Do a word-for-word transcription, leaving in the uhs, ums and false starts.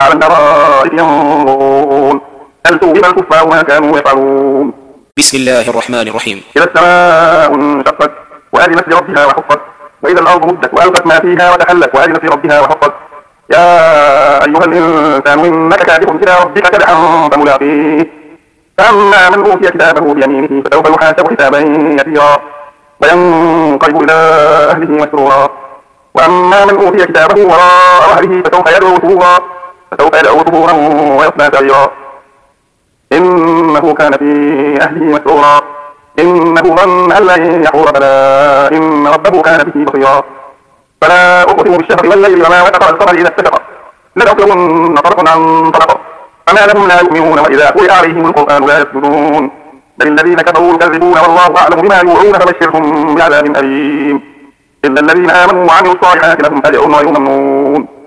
على الأرائك ينظرون هل ثوب الكفار ما كانوا يفعلون. بسم الله الرحمن الرحيم. إذا السماء انشقت وأذنت لربها وحقت وإذا الأرض مدت وألقت ما فيها وتحلت وأذنت لربها وحقت يا أيها الإنسان إنك كادح إلى ربك كدحا فملاقيه فأما من أوتي كتابه بيمينه فسوف يحاسب حسابا يسيرا وينقلب إلى أهله مسرورا وأما من أوتي كتابه وراء ظهره فسوف يدعو ثبورا فسوف يدعو ثبورا ويصلى سعيرا إنه كان في أهله مسرورا إنه ظن أن لن يحور بلى إن ربه كان به بصيرا فلا أقسم بالشفق والليل وما وسق القمر إذا اتسق لنأكلن طرف عن طرف فما لهم لا يؤمنون وإذا قرئ عليهم القرآن لا يسجدون بل الذين كفروا يكذبون والله أعلم بما يوعون فبشرهم بعذاب أليم إلا الذين آمنوا وعملوا الصالحات لهم أجر غير ممنون.